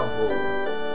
favor.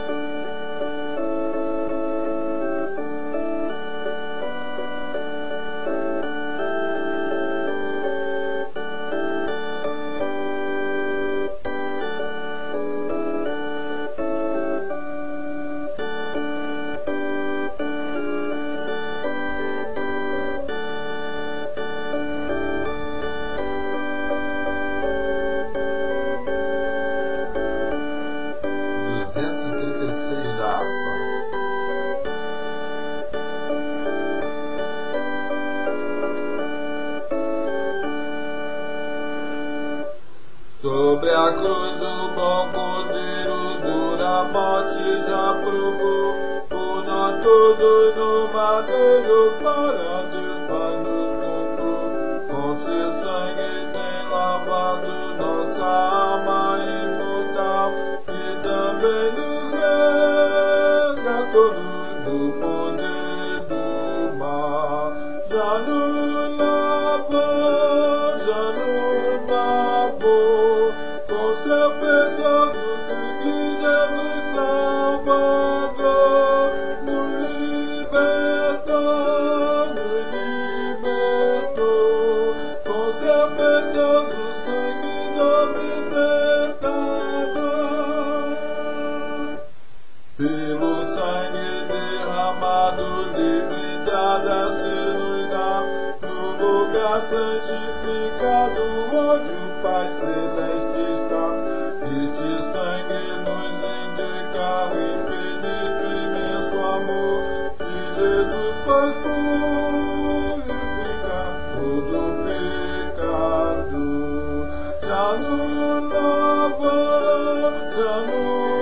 Sobre a cruz o bom cordeiro dura morte já provou, por nós todos no madeiro para Deus Pai nos comprou. Com seu sangue tem lavado nossa alma imortal e também nos resgatou do poder do mal. Já nos lavou, já nos lavou, com seu precioso sangue Jesus Salvador nos libertou, com seu precioso sangue nos libertador. Pelo sangue derramado, livre da se nos dá, no lugar santificado, onde o Pai Celeste está. Este sangue nos indica o infinito e imenso amor de Jesus, pois purifica todo pecado. Já nos lavou, já nos